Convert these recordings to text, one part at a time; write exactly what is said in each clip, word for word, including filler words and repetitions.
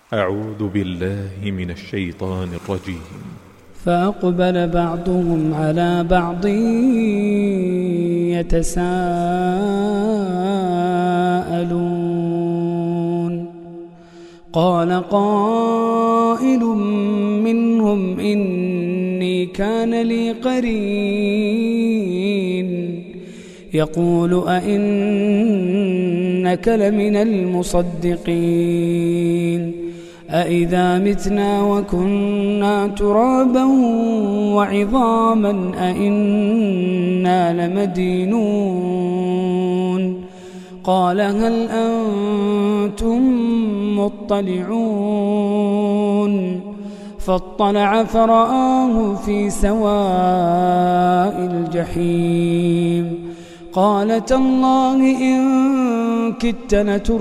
أعوذ بالله من الشيطان الرجيم. فأقبل بعضهم على بعض يتساءلون قال قائل منهم إني كان لي قرين يقول أئنك لمن المصدقين أإذا متنا وكنا ترابا وعظاما أئنا لمدينون قال هل أنتم مطلعون فاطلع فرآه في سواء الجحيم قال تالله إن كدت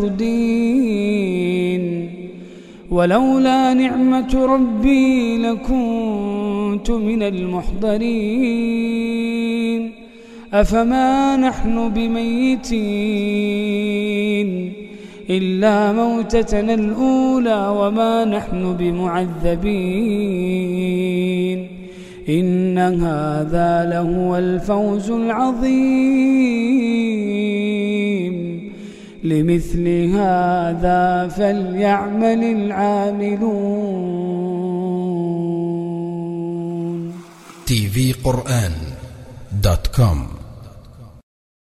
لتردين ولولا نعمة ربي لكنت من المحضرين أفما نحن بميتين إلا موتتنا الأولى وما نحن بمعذبين إن هذا لهو الفوز العظيم لمثل هذا فليعمل العاملون. تي في قرآن دوت كوم